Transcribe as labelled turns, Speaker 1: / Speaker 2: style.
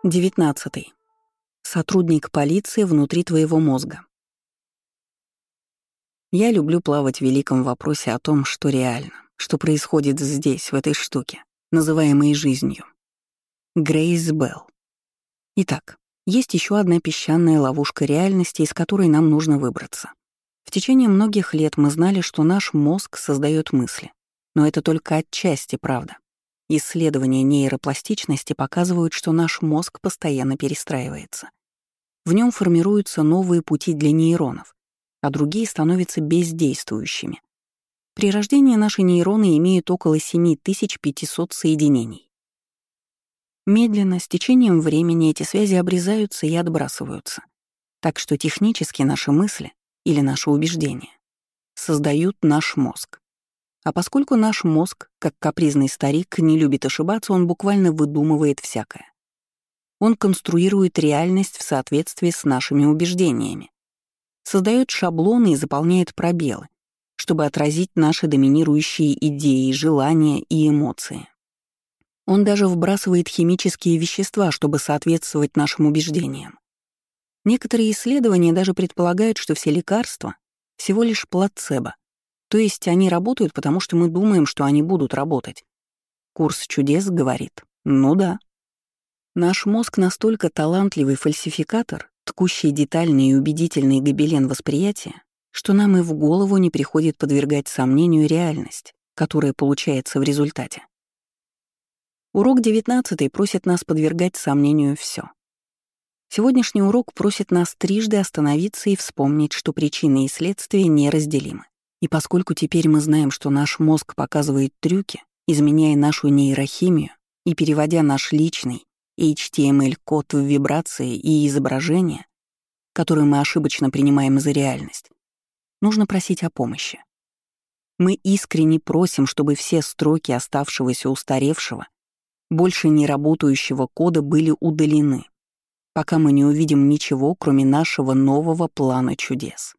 Speaker 1: 19. Сотрудник полиции внутри твоего мозга. Я люблю плавать в великом вопросе о том, что реально, что происходит здесь, в этой штуке, называемой жизнью. Грейс Белл. Итак, есть еще одна песчаная ловушка реальности, из которой нам нужно выбраться. В течение многих лет мы знали, что наш мозг создает мысли, но это только отчасти правда. Исследования нейропластичности показывают, что наш мозг постоянно перестраивается. В нем формируются новые пути для нейронов, а другие становятся бездействующими. При рождении наши нейроны имеют около 7500 соединений. Медленно, с течением времени эти связи обрезаются и отбрасываются. Так что технически наши мысли или наши убеждения создают наш мозг. А поскольку наш мозг, как капризный старик, не любит ошибаться, он буквально выдумывает всякое. Он конструирует реальность в соответствии с нашими убеждениями, создает шаблоны и заполняет пробелы, чтобы отразить наши доминирующие идеи, желания и эмоции. Он даже вбрасывает химические вещества, чтобы соответствовать нашим убеждениям. Некоторые исследования даже предполагают, что все лекарства — всего лишь плацебо, то есть они работают, потому что мы думаем, что они будут работать. Курс чудес говорит: ну да. Наш мозг настолько талантливый фальсификатор, ткущий детальный и убедительный гобелен восприятия, что нам и в голову не приходит подвергать сомнению реальность, которая получается в результате. Урок 19 просит нас подвергать сомнению все. Сегодняшний урок просит нас трижды остановиться и вспомнить, что причины и следствия неразделимы. И поскольку теперь мы знаем, что наш мозг показывает трюки, изменяя нашу нейрохимию и переводя наш личный HTML-код в вибрации и изображения, которые мы ошибочно принимаем за реальность, нужно просить о помощи. Мы искренне просим, чтобы все строки оставшегося устаревшего, больше не работающего кода были удалены, пока мы не увидим ничего, кроме нашего нового плана чудес.